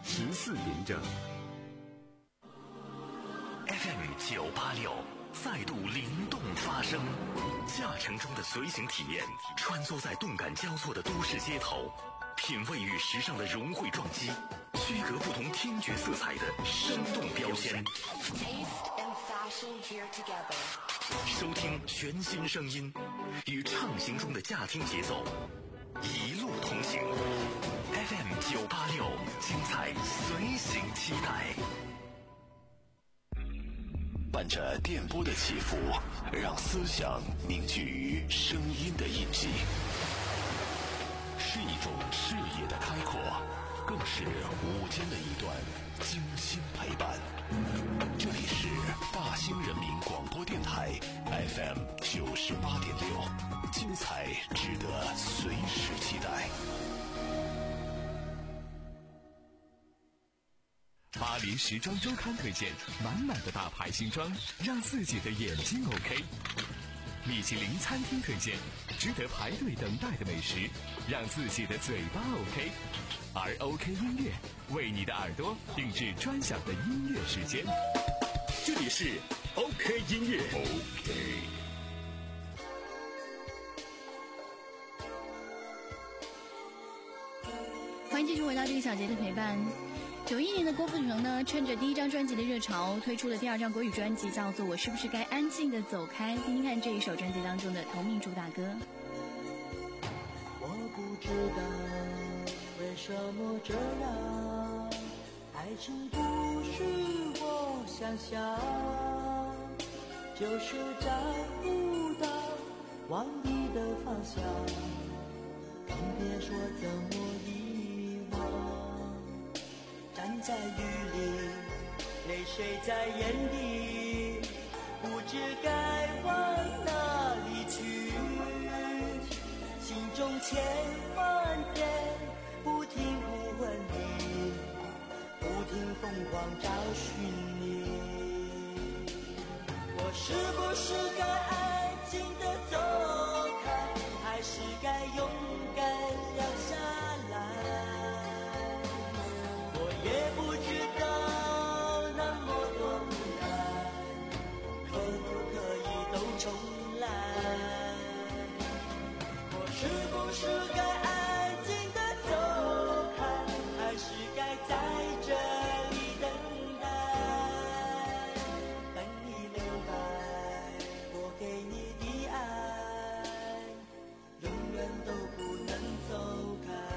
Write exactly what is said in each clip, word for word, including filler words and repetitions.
十四点整。 F M 九八六再度灵动发声，驾乘中的随行体验，穿梭在动感交错的都市街头，品味与时尚的融汇撞击，区隔不同听觉色彩的生动标签。收听全新声音，与畅行中的驾听节奏，一路同行。F M 九八六，精彩随行期待。伴着电波的起伏，让思想凝聚于声音的印记，是一种视野的开阔，更是午间的一段精心陪伴。这里是大兴人民广播电台 F M 九十八点六，精彩值得随时期待。巴黎时装周刊推荐满满的大牌新装，让自己的眼睛 OK。米其林餐厅推荐值得排队等待的美食，让自己的嘴巴 OK。而 OK 音乐为你的耳朵定制专享的音乐时间。这里是 OK 音乐 OK。 欢迎继续回到这个小节的陪伴。九一年的郭富城呢，趁着第一张专辑的热潮，推出了第二张国语专辑，叫做《我是不是该安静的走开》。听听看这一首专辑当中的同名主打歌。 我不知道为什么这样，爱情不是我想象，就是找不到往你的方向，更别说怎么遗忘。站在雨里，泪水在眼底，不知该往哪里去，心中千万遍不停呼唤你，不停疯狂找寻你。我是不是该安静地走开，还是该勇敢留下来？也不知道那么多无奈，可不可以都重来？我是不是该安静地走开，还是该在这里等待？等你明白，我给你的爱永远都不能走开。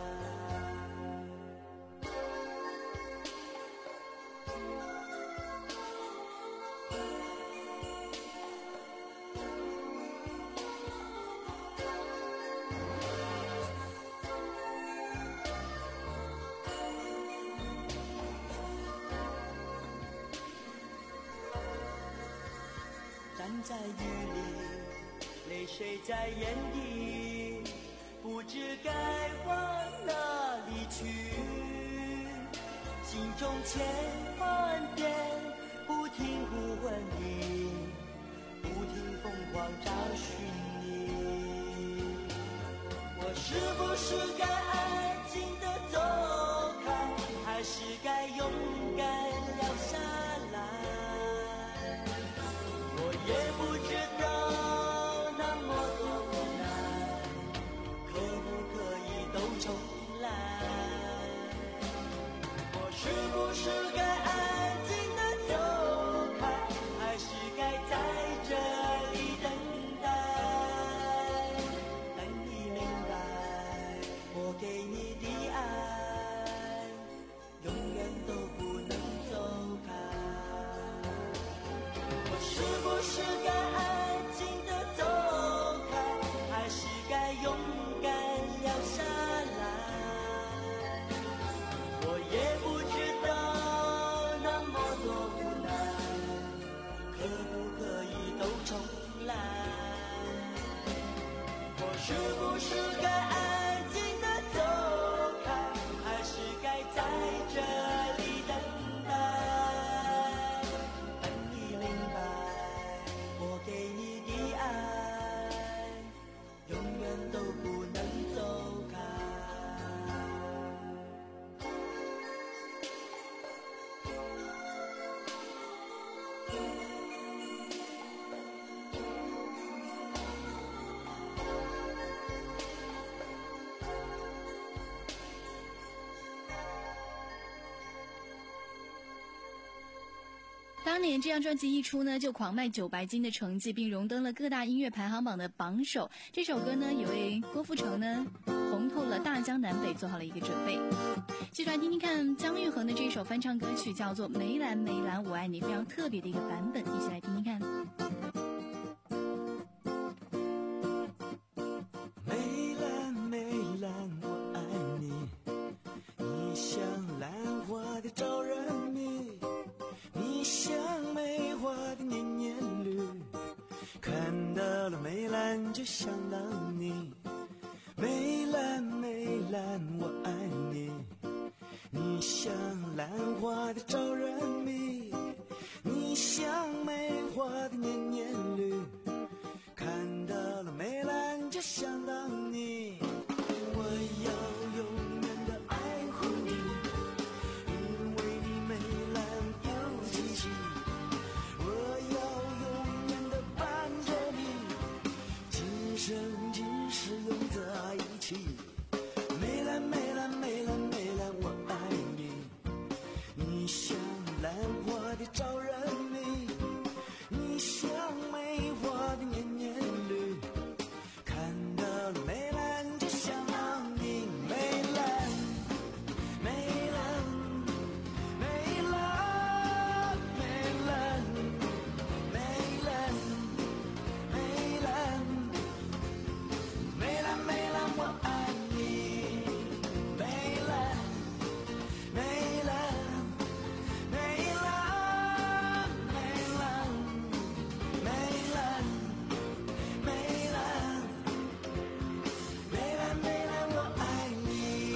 站在雨里，泪水在眼底，不知该往哪里去，心中千万遍不停呼唤你，不停疯狂找寻你。我是不是该安静地走开，还是该勇敢留下来？我也不知道那么多无奈，可不可以都重来？我是不是该安静地走开，还是该在这里等待？等你明白，我给你的爱永远都不能走开。是不是该安静地走开，还是该勇敢留下来？我也不知道那么多无奈，可不可以都重来？我是不是该安静地走开，还是该在这里等待？等你明白，我给你的爱永远都不能走开。 当年这张专辑一出呢，就狂卖九白金的成绩，并荣登了各大音乐排行榜的榜首。这首歌呢，也为郭富城呢红透了大江南北做好了一个准备。继续来听听看姜育恒的这首翻唱歌曲，叫做《梅兰梅兰我爱你》，非常特别的一个版本，一起来听听看。 梅兰梅兰我爱你，你像兰花的招人迷，你像梅花的年年绿，看到了梅兰就想到你。梅兰梅兰我爱你，你像兰花的招人迷，你像梅花的年年绿，看到了梅兰就想到你。我要永远的爱护你，因为你梅兰有气息。我要永远的伴着你，今生今世永在一起。梅兰梅兰梅兰梅兰我爱你，你像兰花的招人迷，你像梅花的年年绿，看到了梅兰就想到你。梅兰梅兰梅兰梅兰梅兰梅兰梅兰梅兰我爱你。梅兰梅兰梅兰梅兰梅兰梅兰梅兰梅兰我爱你。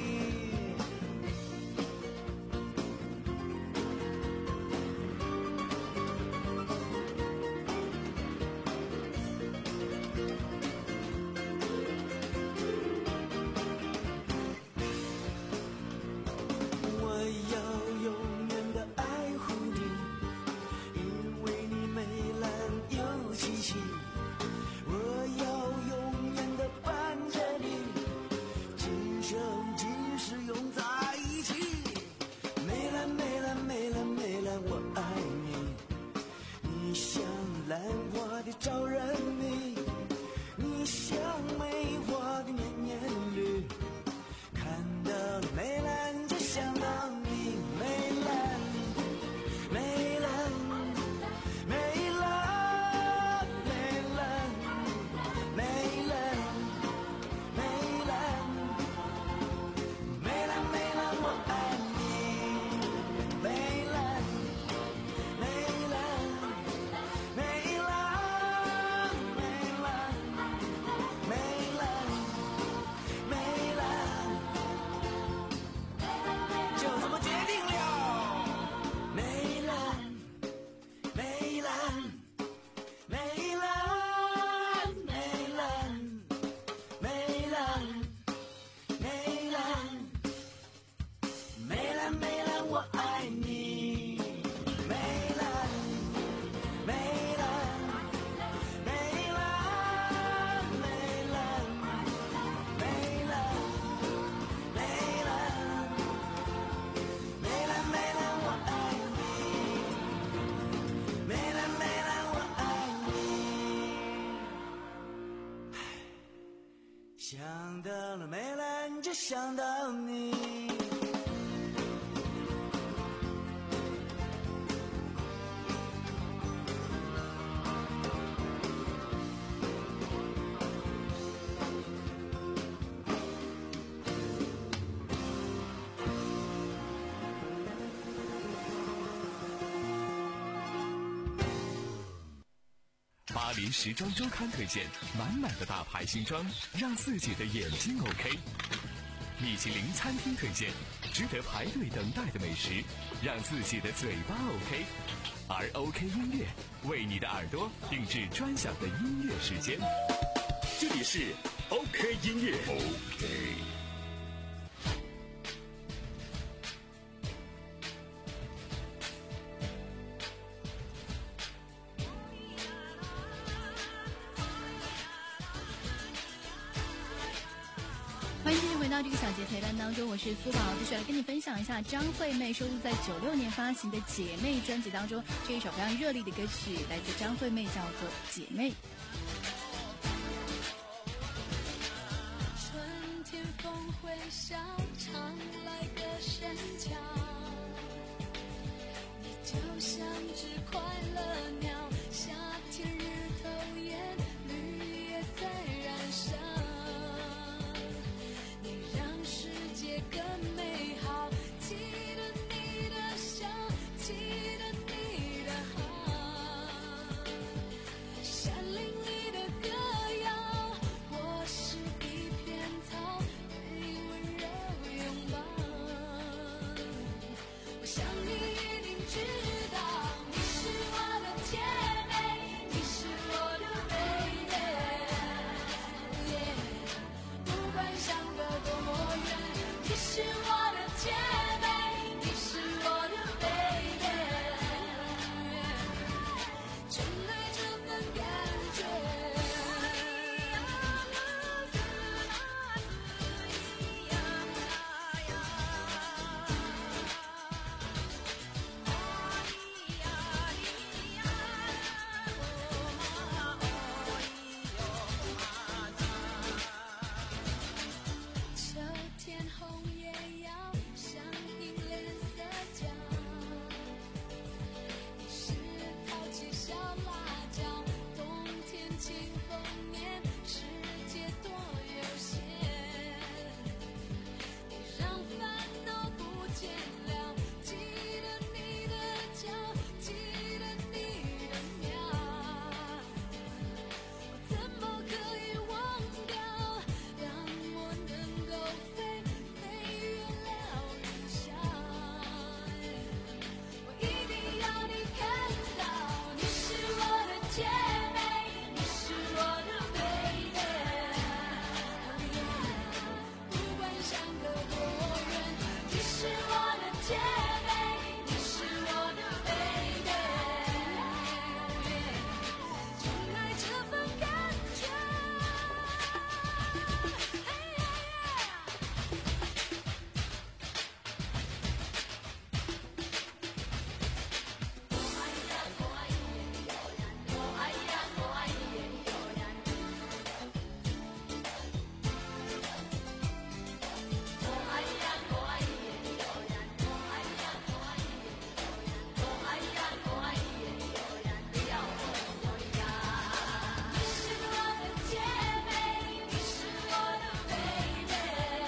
我要永远的爱护你，因为你梅兰有气息。我要永远的伴着你，今生今世永在一起。梅兰梅兰梅兰梅兰我爱你，你像兰花的招人迷，你像梅花的年年绿，看到了梅兰就想到你。梅兰梅兰梅兰梅兰梅兰梅兰梅兰梅兰我爱你。梅兰梅兰梅兰梅兰梅兰梅兰就这么决定了。梅兰梅兰梅兰梅兰梅兰梅兰梅兰梅兰我爱你。梅兰梅兰梅兰梅兰梅兰梅兰梅兰梅兰我爱你。梅兰梅兰我爱你。想到了梅兰就想到你。 巴黎时装周刊推荐满满的大牌新装，让自己的眼睛 OK。米其林餐厅推荐值得排队等待的美食，让自己的嘴巴 OK。而 OK 音乐为你的耳朵定制专享的音乐时间。这里是 OK 音乐 OK。 欢迎继续回回到这个小节陪伴当中，我是苏宝，继续来跟你分享一下张惠妹收录在九六年发行的《姐妹》专辑当中这一首非常热力的歌曲，来自张惠妹，叫做《姐妹》。 春天风会笑，常来个深桥，你就像只快乐鸟，夏天日头艳，绿叶在燃烧，你让世界更美好，记得你的笑，记得你的好，山林里的歌谣，我是一片草，被温柔拥抱，我想你一定知道，你是我的姐妹，你是我的 baby， 不管相隔多么远，你是我的姐妹，你是我的 baby， 真爱这份感觉。秋天红叶摇，像银莲色娇，你是淘气小辣椒，冬天清风年，世界多悠闲，你让烦恼不见了，记得你的脚，记得你的鸟，我怎么可以忘掉，让我能够飞飞越了云霄，我一定要你看到，你是我的姐妹，你是我的 baby， 不管相隔多远，你是我的姐妹，你是我的 baby， 真爱这份感觉。你是我的姐妹，你是我的 baby，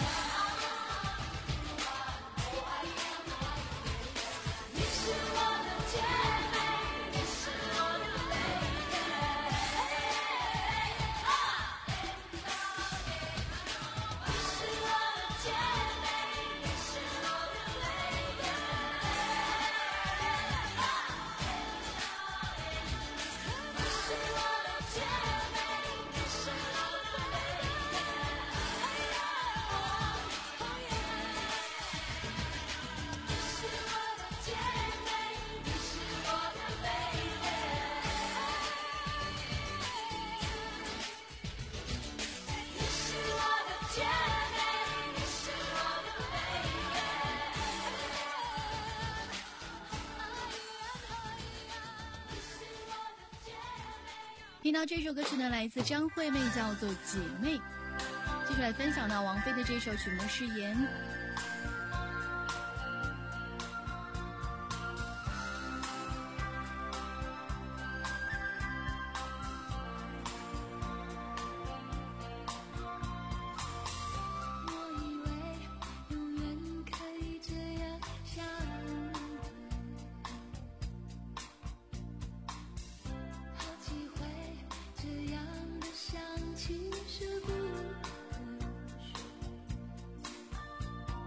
你是我的姐妹，你是我的 baby， 你是我的姐妹，你是我的 baby， 你是我的姐妹，你是我的 baby， 你是我的姐妹，你是我的 baby， 你是我的姐妹，你是我的 baby。 听到这首歌曲呢，来自张惠妹，叫做《姐妹》。继续来分享到王菲的这首曲目是《言》。 我以为永远可以这样相遇，好几回这样的相亲是不可说。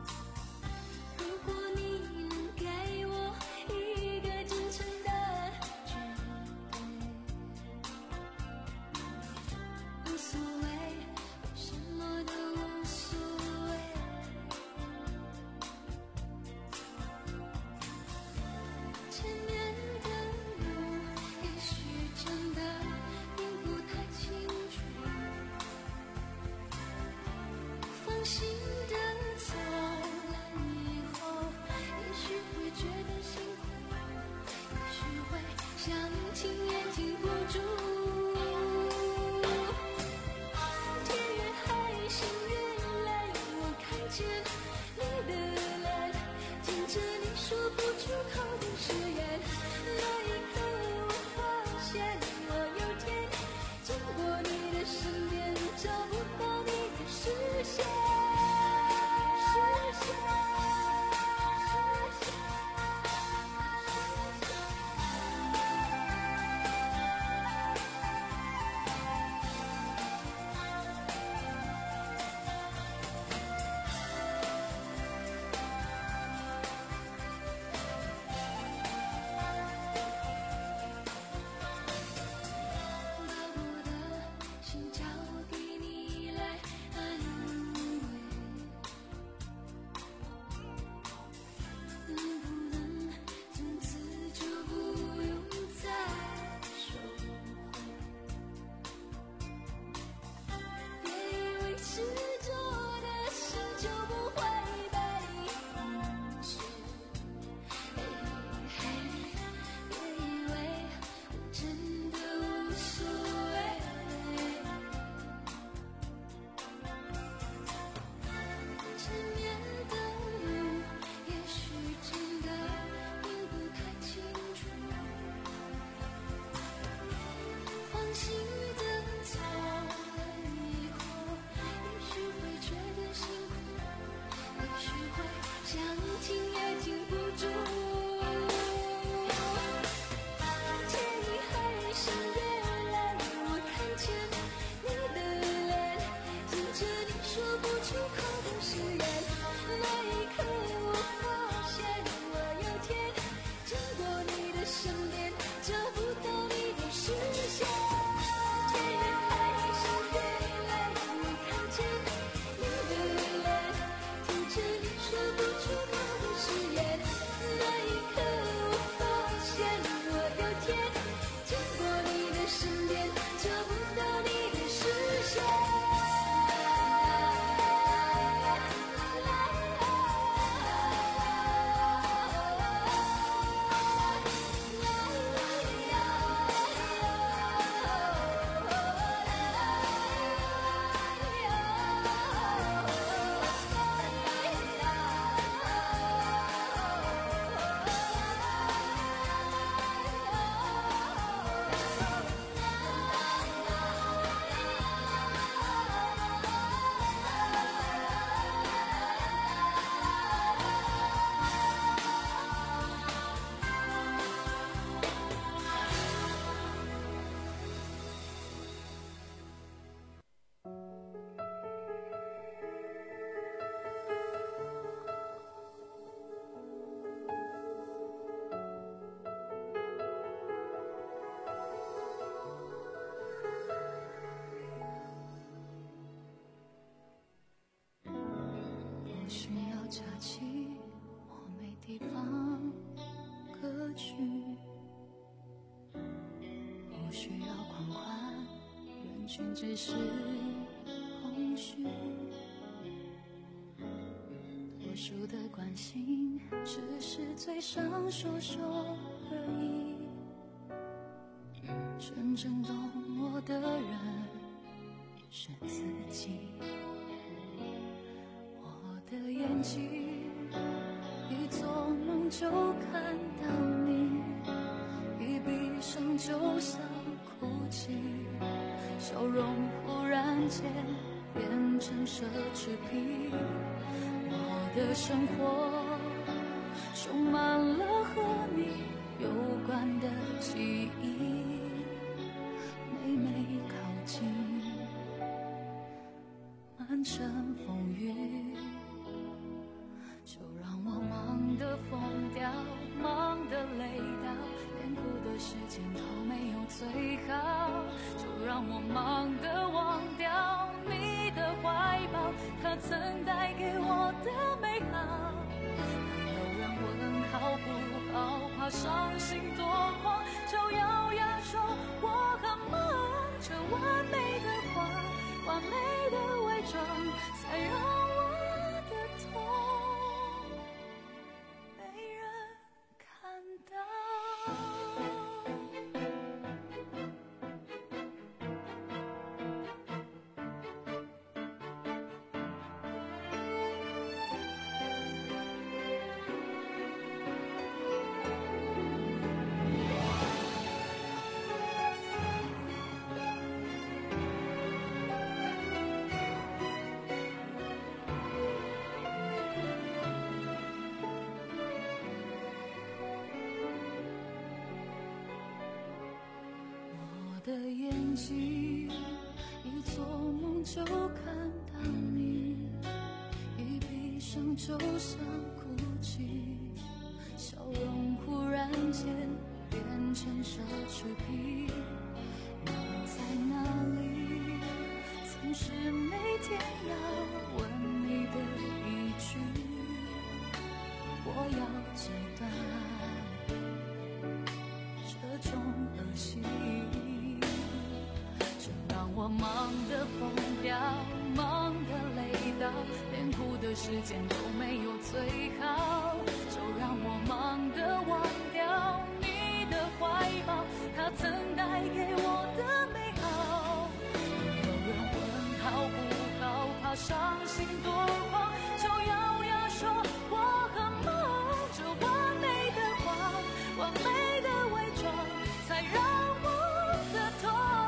去，不需要狂欢，人群只是空虚，多数的关心只是嘴上说说而已，真正懂我的人是自己。我的眼睛一做梦就看到你，一闭上就想哭泣，笑容忽然间变成奢侈品。我的生活充满了和你有关的记忆，每每靠近满城风雨，就让我忙得疯掉，忙得累到连哭的时间都没有最好，就让我忙得忘掉你的怀抱，它曾带给我的美好。有人问好不好，怕伤心多狂，就咬牙说我很忙，这完美的话，完美的伪装，才让我的痛没人看到。我的眼睛一做梦就看到你，一闭上就想哭泣，笑容忽然间变成奢侈品。你在哪里？总是每天要问你的一句，我要戒断这种恶习，让我忙得疯掉，忙得累到连哭的时间都没有最好，就让我忙得忘掉你的怀抱，它曾带给我的美好。有人问好不好，怕伤心多狂，就咬牙说我很忙，这完美的话，完美的伪装，才让我的痛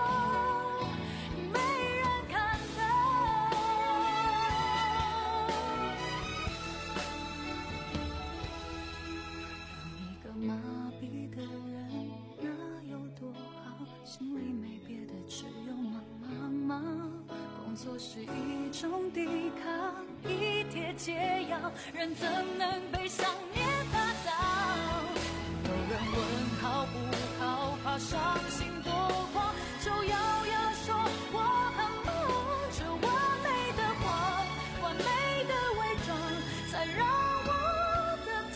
做是一种抵抗，一帖解药，人怎能被想念打倒？有人问好不好，怕伤心多狂，就咬牙说我很忙，这完美的话，完美的伪装，才让我的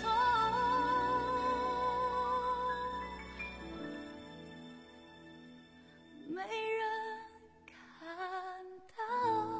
痛没人看到。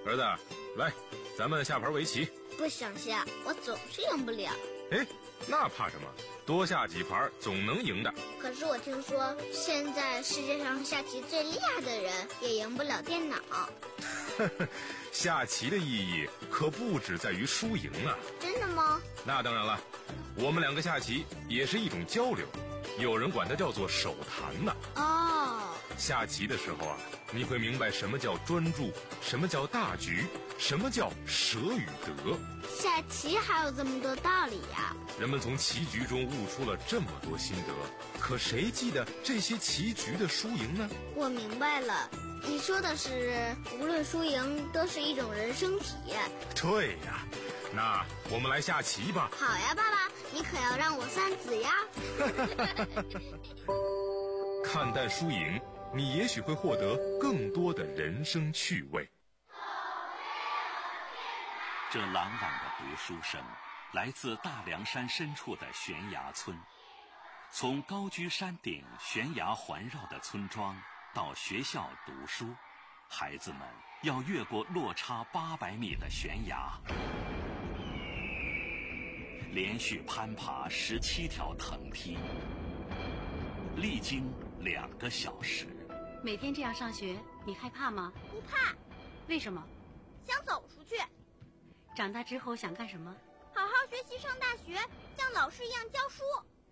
儿子，来，咱们下盘围棋。 不想下，我总是赢不了。 哎，那怕什么？多下几盘总能赢的。 可是我听说，现在世界上下棋最厉害的人也赢不了电脑。 下棋的意义可不只在于输赢啊！ 真的吗？ 那当然了，我们两个下棋也是一种交流，有人管它叫做手谈呢。 哦， 下棋的时候啊，你会明白什么叫专注，什么叫大局，什么叫舍与得。 下棋还有这么多道理呀！ 人们从棋局中悟出了这么多心得，可谁记得这些棋局的输赢呢？ 我明白了，你说的是无论输赢都是一种人生体验。 对呀，那我们来下棋吧。 好呀，爸爸，你可要让我三子呀。 看淡输赢，你也许会获得更多的人生趣味。 这朗朗的读书声来自大凉山深处的悬崖村。从高居山顶悬崖环绕的村庄到学校读书，孩子们要越过落差八百米的悬崖，连续攀爬十七条藤梯，历经两个小时。 每天这样上学，你害怕吗？ 不怕。 为什么？ 想走出去。 长大之后想干什么？ 好好学习，上大学，像老师一样教书。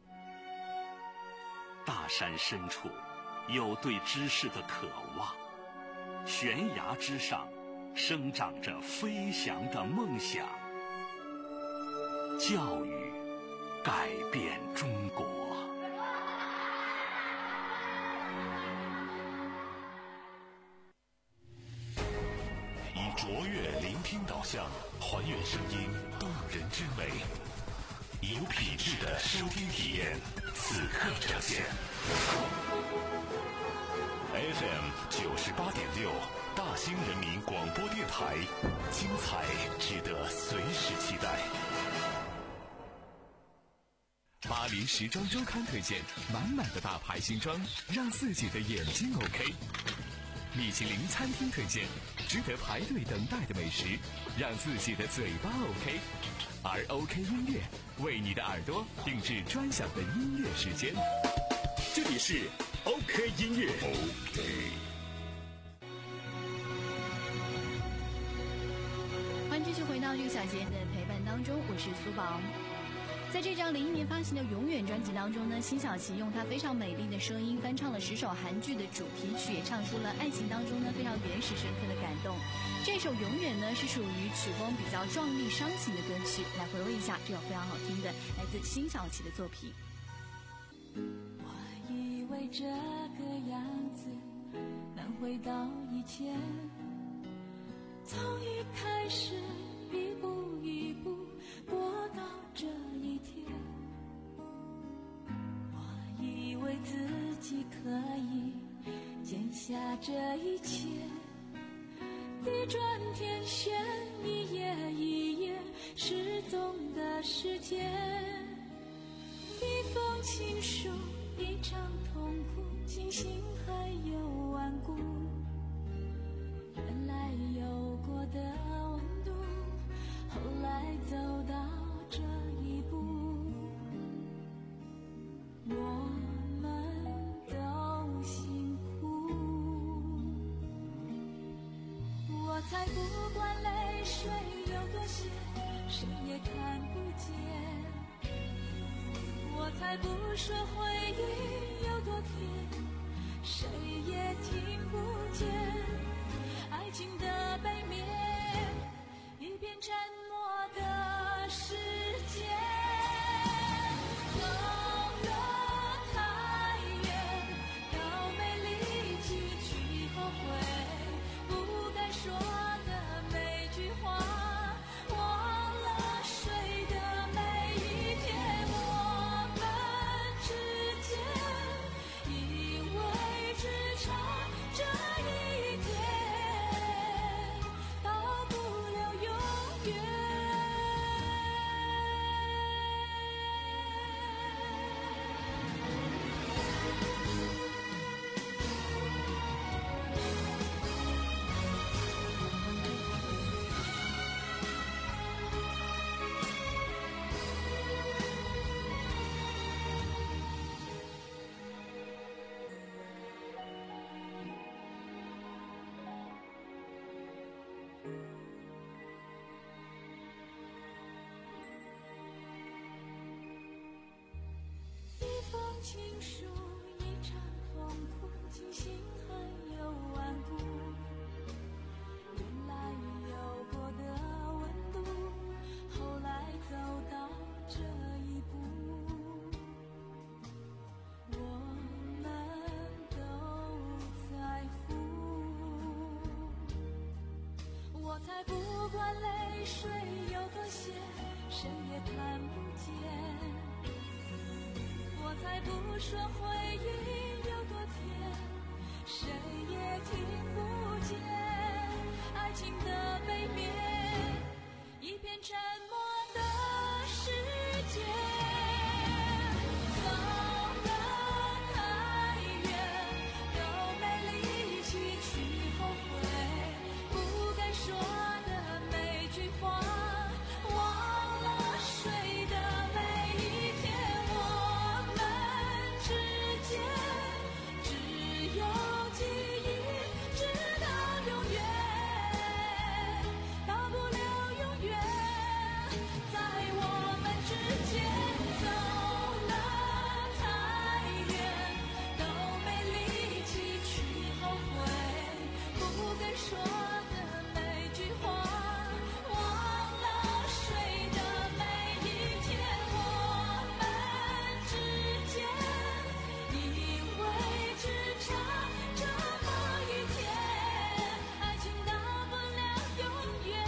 大山深处有对知识的渴望，悬崖之上生长着飞翔的梦想。教育改变中国。 以卓越聆听导向，还原声音动人之美，有品质的收听体验，此刻呈现。F M 九十八点六，大兴人民广播电台，精彩值得随时期待。 巴黎时装周刊推荐满满的大牌新装，让自己的眼睛 OK。米其林餐厅推荐值得排队等待的美食，让自己的嘴巴 OK。而 OK 音乐为你的耳朵定制专享的音乐时间。这里是 OK 音乐。OK。 欢迎继续回到这个小节的陪伴当中，我是苏宝。在这张零一年发行的《永远》专辑当中呢，辛晓琪用她非常美丽的声音翻唱了十首韩剧的主题曲，也唱出了爱情当中呢非常原始深刻的感动。这首《永远》呢是属于曲风比较壮丽伤情的歌曲，来回味一下这首非常好听的来自辛晓琪的作品。 我以为这个样子能回到以前，从一开始一步一步过到这一天，我以为自己可以捡下这一切，地转天旋，一页一页失踪的时间，一封情书，一场痛苦，庆幸还有顽固，原来有过的温度，后来走到这一步，我们都辛苦。我才不管泪水有多咸，谁也看不见，我才不说回忆有多甜，谁也听不见，爱情的背面一片沉默的世界，走了太远，都没力气去后悔不该说的每句话，忘了睡的每一天，我们之间因为只差这一天，到不了永远。 情书一场痛苦，惊醒还有顽固。原来有过的温度，后来走到这一步，我们都在乎。我才不管泪水有多咸，谁也看不见。我才不说回忆有多甜，谁也听不见。爱情的背面，一片沉默的世界。走了太远，都没力气去后悔，不该说的每句话，忘了睡的每一天。我们之间只有记忆，直到永远，到不了永远。在我们之间走了太远，都没力气去后悔，不该说的每句话，忘了睡的每一天。我们之间以为只差这么一天，爱情到不了永远。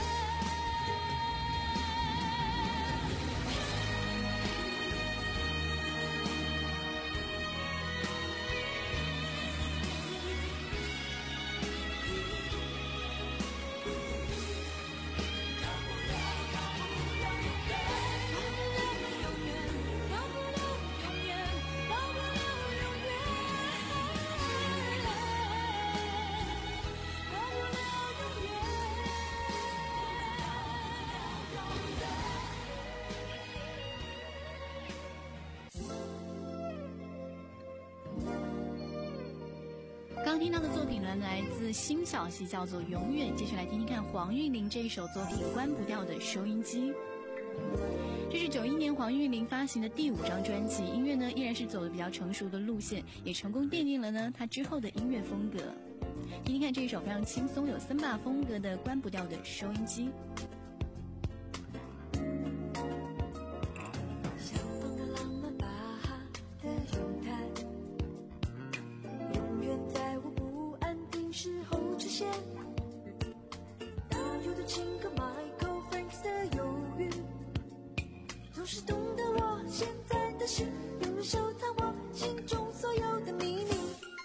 刚听到的作品呢，来自辛晓琪，叫做《永远》。接下来听听看黄韵玲这一首作品《关不掉的收音机》。这是九一年黄韵玲发行的第五张专辑，音乐呢依然是走的比较成熟的路线，也成功奠定了呢她之后的音乐风格。听听看这一首非常轻松有森巴风格的《关不掉的收音机》。 小邦的浪漫巴哈的咏叹，永远在我不安定时候出现。大有的情歌 Michael Franks 的忧郁，总是懂得我现在的心，永远收藏我心中所有的秘密。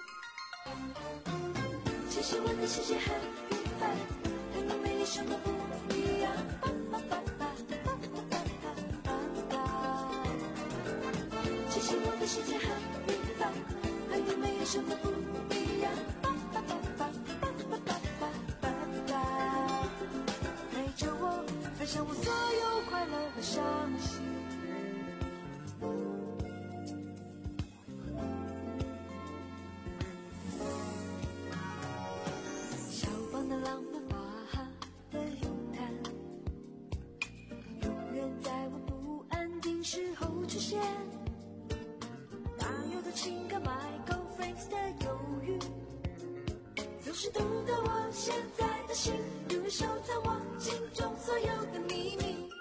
其实我的世界很平凡，和你没什么不一样。巴巴巴巴巴巴巴巴巴。其实我的世界很平凡，和你没有什么不一样。巴巴巴巴巴巴巴巴巴巴。陪着我，分享我所有快乐和伤心。小邦的浪漫巴哈的咏叹，永远在我不安定时候出现。大有的情感 Michael Franks 的忧郁，总是懂得我现在的心，永远收藏我心中所有的秘密。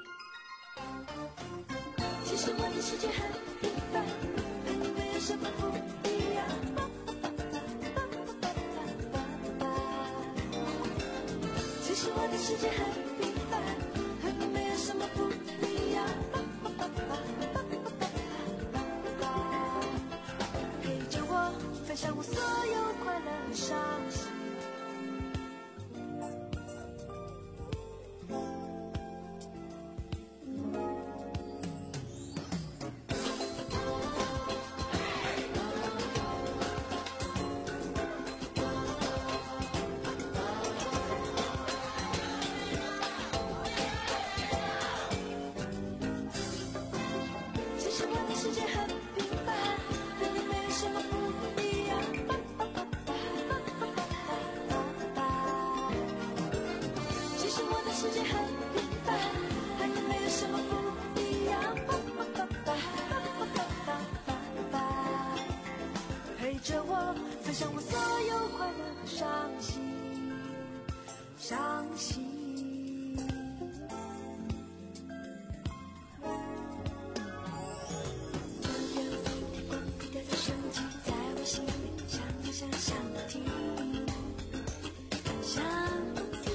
其实我的世界很平凡，和你没有什么不一样。其实我的世界很平凡，和你没有什么不一样。陪着我，分享我所有快乐和伤心。其实我的世界很平凡，和你没有什么不一样。 伤心。昨天风天光地的声音在我心里响响响不停，响不停。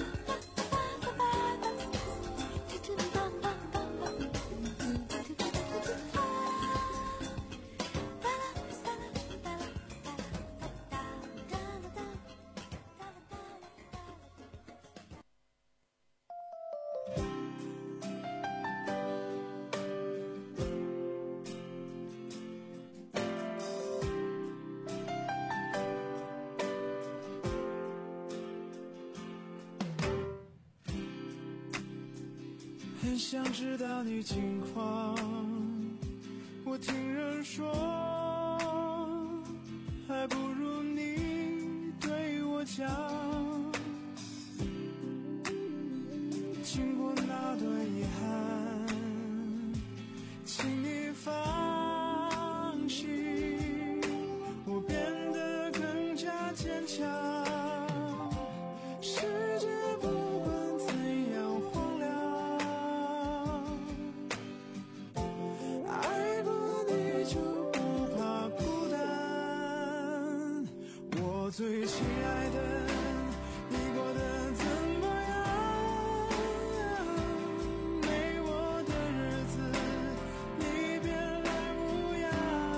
很想知道你近况，我听人说，还不如你对我讲。经过那段遗憾，请你放心，我变得更加坚强。世界不管怎样荒凉，爱过你就不怕孤单。我最亲爱的，你过得怎么样？没我的日子，你别来无恙。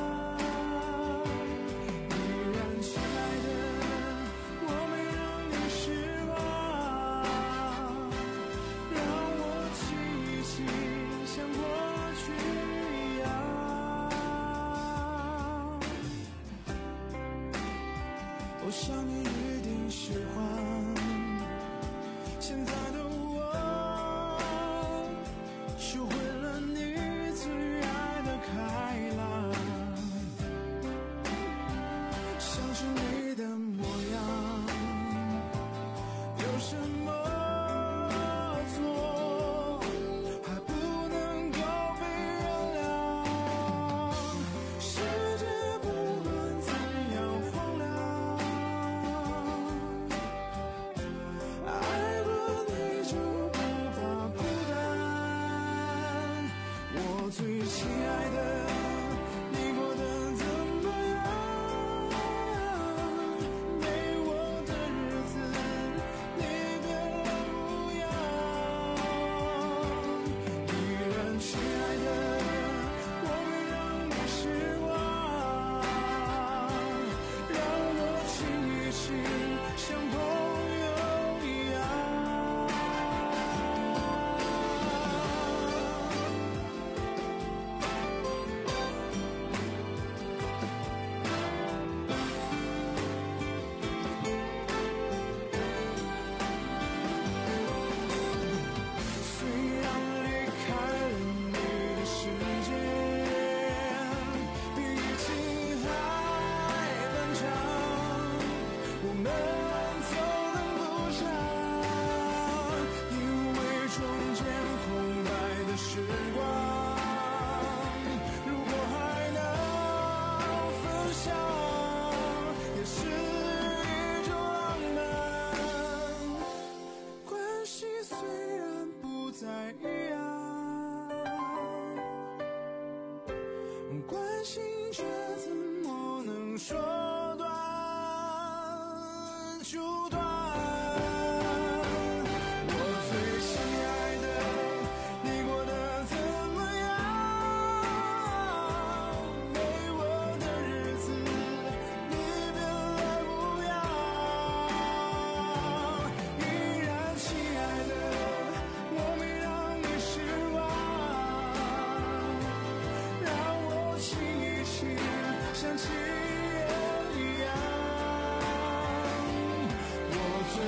依然亲爱的，我没让你失望，让我亲一亲，像过去一样。我想你一定喜欢现在的我，学会了你最爱的开朗，想起你的模样，有什么错还不能够被原谅？世界不管怎样荒凉，爱过你就不怕孤单。我最亲爱的，你过得怎么样？没我的日子，你别来无恙。依然亲爱的，我没让你失望，让我亲一亲，像朋友一样。虽然离开了你的世界，比疫情还漫长，我们走得不长，因为中间空白的时光，如果还能分享，也是一种浪漫。关系虽然不再一样，关心却怎么能说断就断？我最亲爱的，你过得怎么样？没我的日子，你别来无恙。依然亲爱的，我没让你失望，让我亲一亲，像情人一样。我最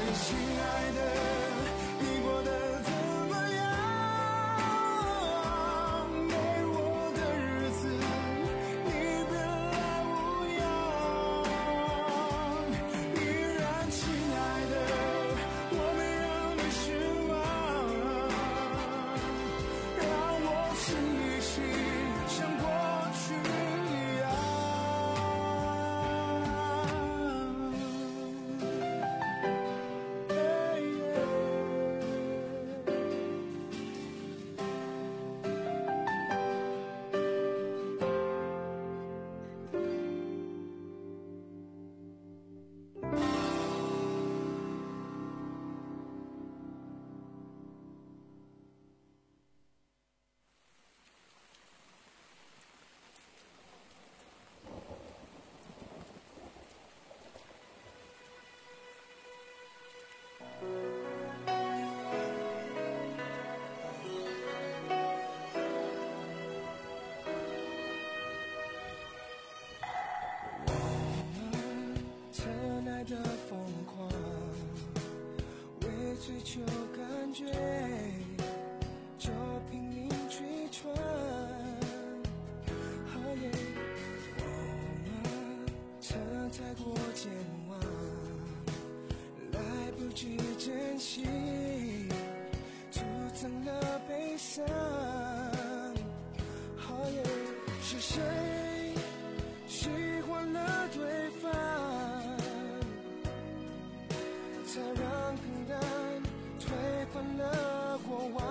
成了悲伤。哦耶，是谁喜欢了对方，才让平淡推翻了过往。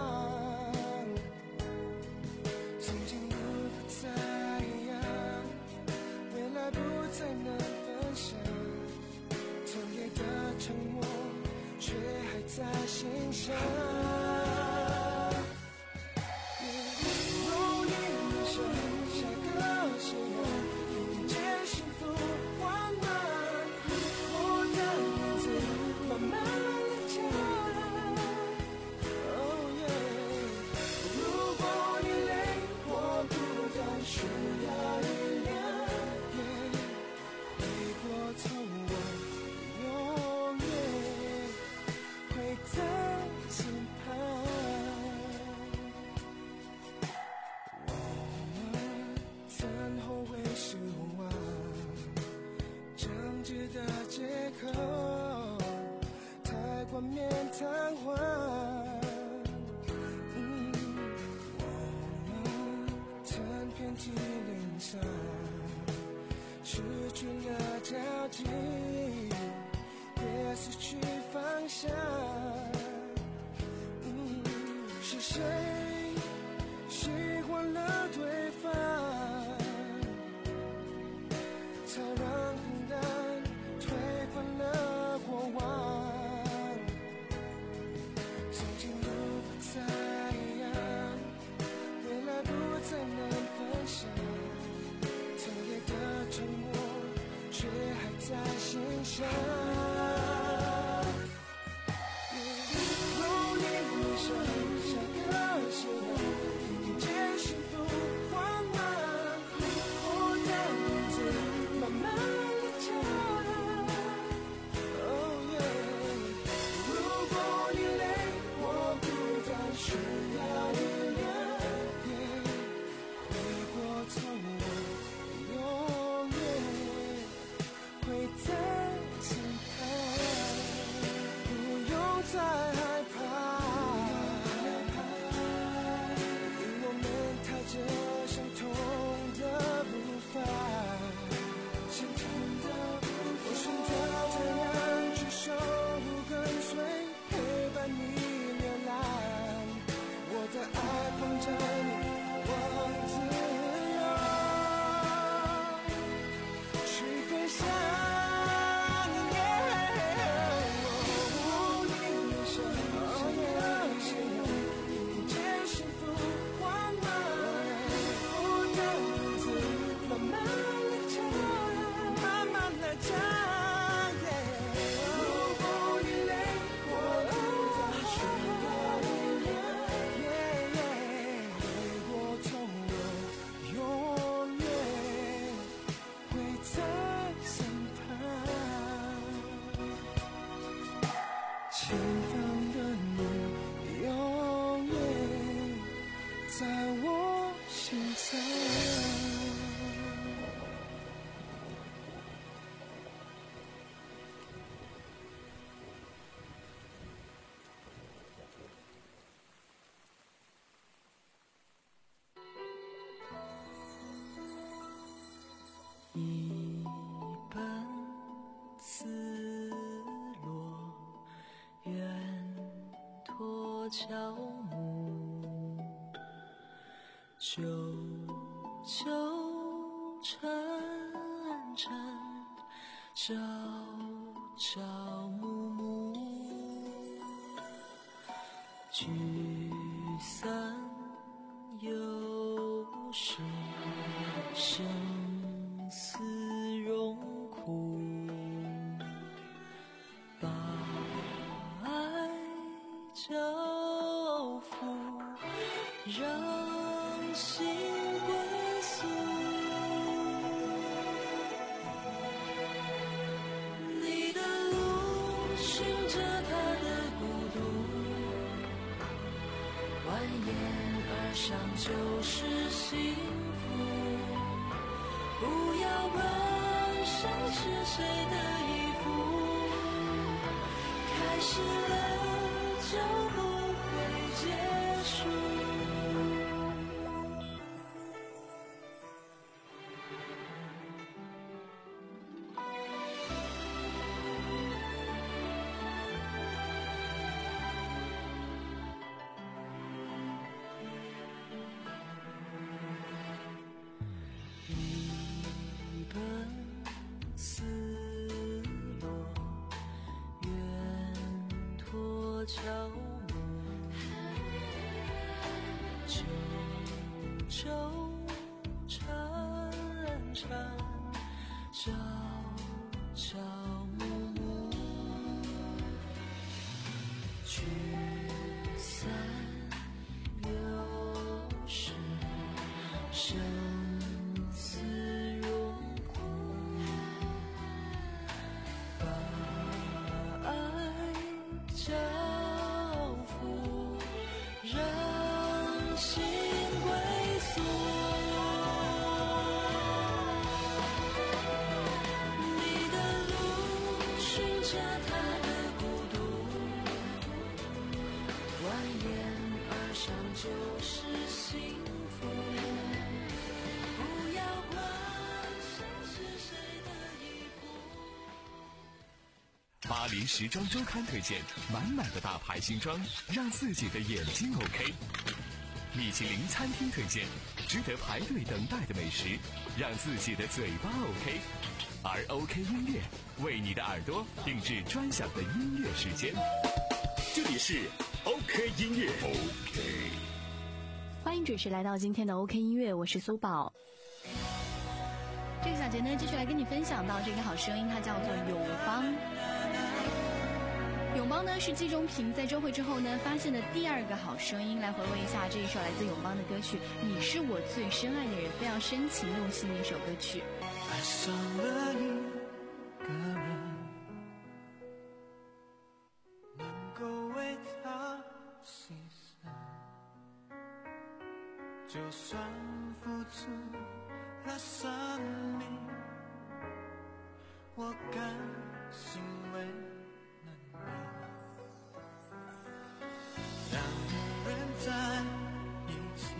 曾经不再一样，未来不再能分享，曾给的承诺却还在心上。如你理想，下个夕阳，迎接幸福缓慢，我的名字慢慢地叫。Oh yeah， 如果你累，我不再需要力量。回过头，我永远会在身旁。我们怎后会失望？僵直的借口，太冠冕堂皇。嗯，我们曾遍体鳞伤，失去了交集，也失去方向。嗯，是谁喜欢了对方，才让平淡推翻了过往。曾经不再一样，未来不再能分享，曾给的承诺却还在心上。如你理想，下个夕阳，迎接幸福缓慢，我的名字慢慢地叫。Oh yeah， 如果你累，我不再需要力量。Yeah， 回过头，我永远会在身旁，不用再害怕，因我们踏着相同的步伐。我选择这样去守护跟随，陪伴你流浪，我的爱捧着你往自由去飞翔。如你理想，下个夕阳，迎接幸福缓慢，我的名字慢慢地叫，慢慢地叫。如果你累，我不再需要力量。回过头，我永远会在身旁，前方的你永远在我心上。 一本丝落，远托乔木，久久沉沉，朝朝暮暮，聚散有时，生死荣枯，把爱交付，让心归宿。你的路循着他的孤独，蜿蜒而上就是幸福。不要问谁是谁的衣服，开始了就不会结纠缠缠，朝朝暮暮，聚散有时，生死荣枯，把爱交付，让心归宿。你的路寻找他的孤独，蜿蜒而上就是幸福。不要管谁是谁的衣服。 巴黎时装周刊推荐满满的大牌新装，让自己的眼睛 OK。米其林餐厅推荐值得排队等待的美食，让自己的嘴巴 OK。而 OK 音乐为你的耳朵定制专享的音乐时间。这里是 OK 音乐 OK。 欢迎准时来到今天的 OK 音乐，我是苏宝。这个小节呢，继续来跟你分享到这个好声音，它叫做永邦。永邦呢是季中平在周会之后呢发现的第二个好声音，来回味一下这一首来自永邦的歌曲《你是我最深爱的人》，非常深情用心的一首歌曲。 爱上了一个人，能够为他牺牲，就算付出了生命，我甘心为了你。两个人在一起，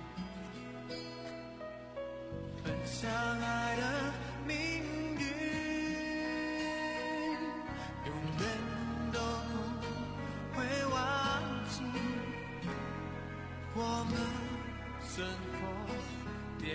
分享爱的命运，永远都不会忘记我们生活点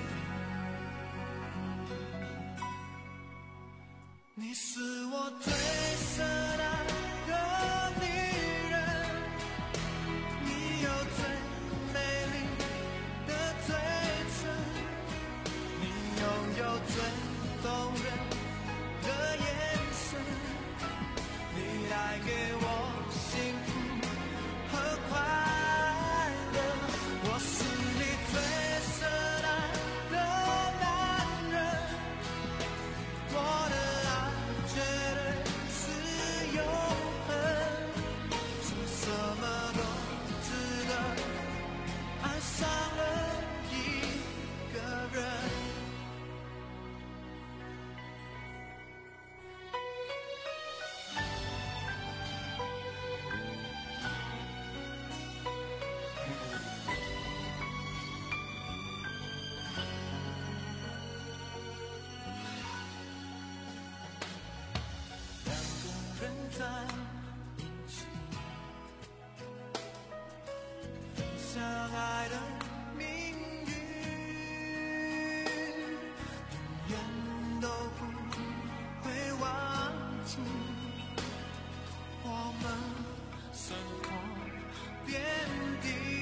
滴。你是我最深爱的女人，你有最美丽的嘴唇，你拥有最动人的眼神，你带给我幸福和快乐。我是你最深爱的男人，我的爱绝对是永恒，说什么都值得，爱上了一个人。两个人在一起，分享爱的命运，永远都不会忘记我们生活点滴。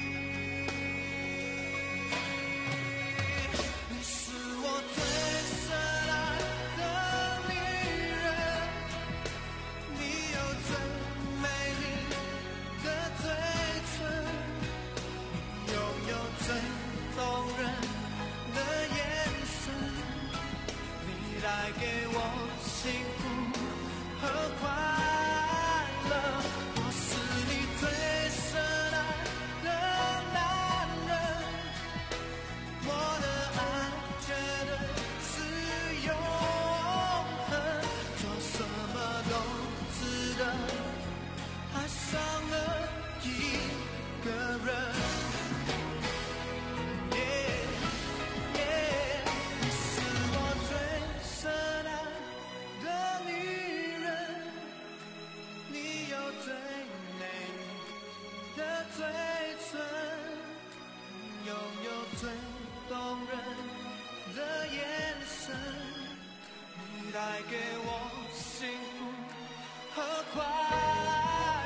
你是我最深爱的女人，你有最美丽的嘴唇，你拥有最动人的眼神，你带给我幸福和快乐。我是你最深爱的男人，我的爱绝对是永恒，做什么都值得，爱上了一个人。Yeah, yeah, 你是我最深爱的女人，你有最美丽的嘴唇，拥有最动人的眼神，你带给我幸福和快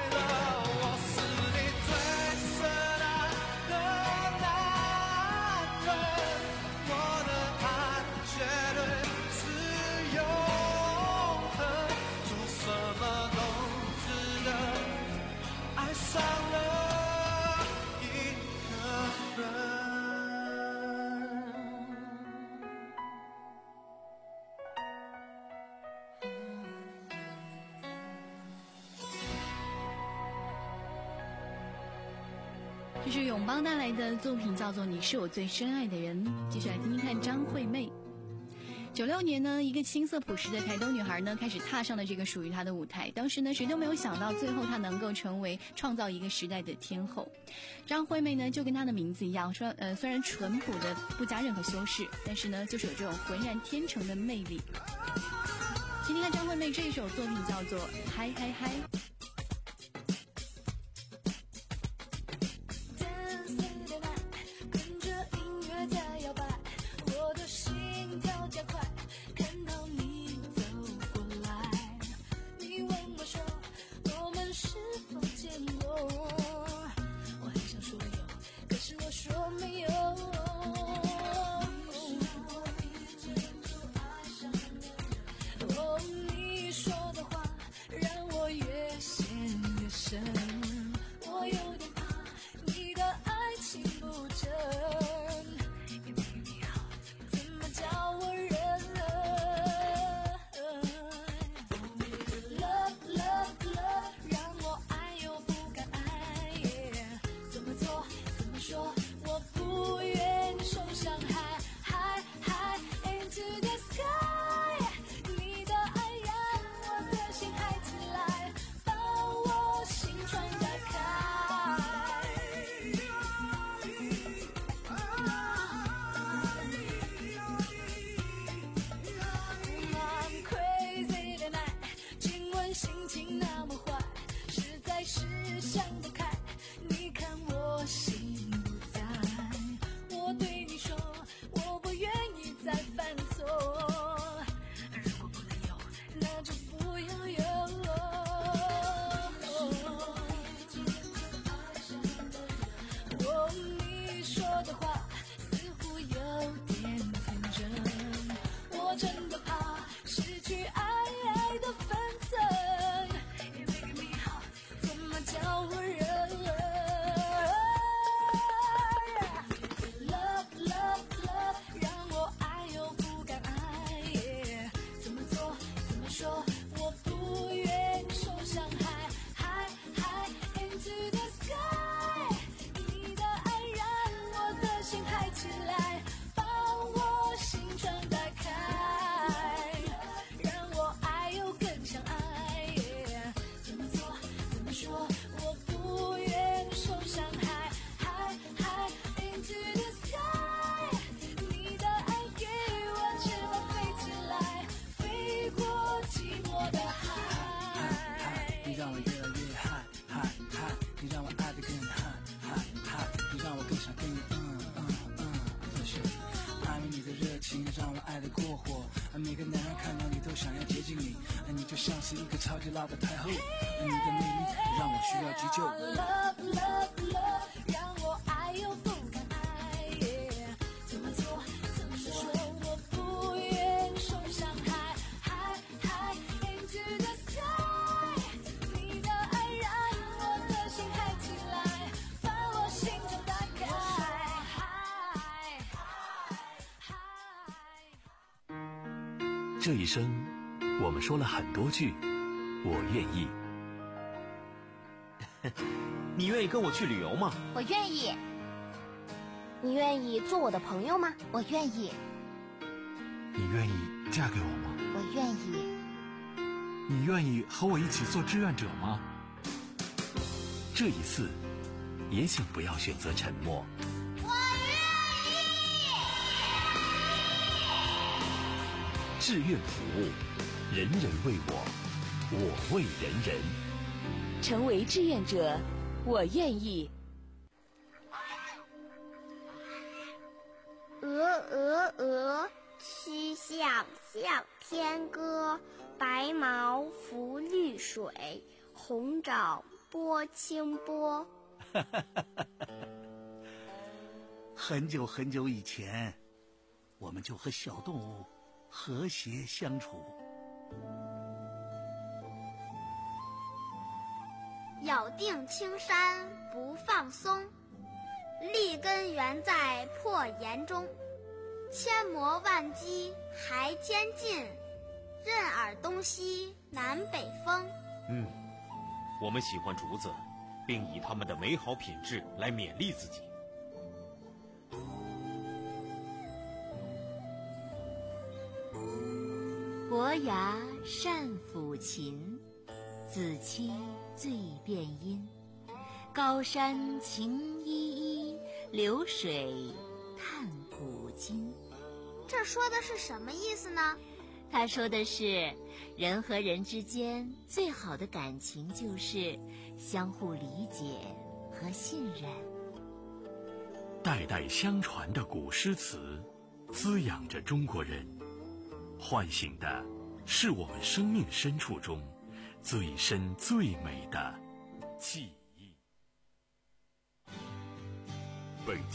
乐。我是你最深爱的男这是永邦带来的作品，叫做《你是我最深爱的人》。继续来听听看张惠妹。九六年呢，一个青涩朴实的台东女孩呢，开始踏上了这个属于她的舞台。当时呢，谁都没有想到，最后她能够成为创造一个时代的天后。张惠妹呢，就跟她的名字一样，说呃，虽然淳朴的不加任何修饰，但是呢，就是有这种浑然天成的魅力。听听看张惠妹这一首作品，叫做《嗨嗨嗨》。 我有点怕你的爱情不真，也没你好，怎么叫我忍 ？Love love love， 让我爱又不敢爱， yeah， 怎么做怎么说，我不愿受伤害。High high into the sky， 你的爱让我的心嗨起来，把我心窗打开。I'm crazy tonight， 今晚心情那么坏，实在是想不开。你看我心不在，我对你说，我不愿意再犯错。如果不能有，那就不要有。哦，你说的话似乎有点天真，我真的怕失去爱的分寸。也没给你好，怎么叫我忍 ？Love love love， 让我爱又不敢爱， yeah， 怎么做怎么说，我不愿受伤害。High high into the sky， 你的爱让我的心嗨起来，把我心窗打开，让我爱又更想爱， yeah， 怎么做怎么说，我不愿受伤害。High high into the sky， 你的爱给我翅膀飞起来，飞过寂寞的海。 你让我越来越嗨嗨嗨，你让我爱得更嗨嗨嗨，你让我更想跟你嗯嗯嗯热血。爱你的热情让我爱得过火，每个男人看到你都想要接近你，你就像是一个超级辣的太后，你的魅力让我需要急救。 Love love love， 让我爱又不敢爱， yeah， 怎么做怎么说，我不愿受伤害。High high into the sky， 你的爱让我的心嗨起来，把我心中打开。 这一生，我们说了很多句“我愿意”。 你愿意跟我去旅游吗？ 我愿意。你愿意做我的朋友吗？我愿意。 你愿意嫁给我吗？ 我愿意。 你愿意和我一起做志愿者吗？ 这一次，也请不要选择沉默。 我愿意。 志愿服务，人人为我，我为人人。 成为志愿者，我愿意。 鹅鹅鹅，曲项向天歌。白毛浮绿水，红爪拨清波。 很久很久以前，我们就和小动物和谐相处。 咬定青山不放松，立根原在破岩中。千磨万击还坚劲，任尔东西南北风。 嗯，我们喜欢竹子， 并以他们的美好品质来勉励自己。 伯牙善抚琴，子期最辩音。高山晴依依，流水叹古今。 这说的是什么意思呢？ 他说的是，人和人之间最好的感情就是相互理解和信任。 代代相传的古诗词，滋养着中国人，唤醒的是我们生命深处中最深最美的记忆。 本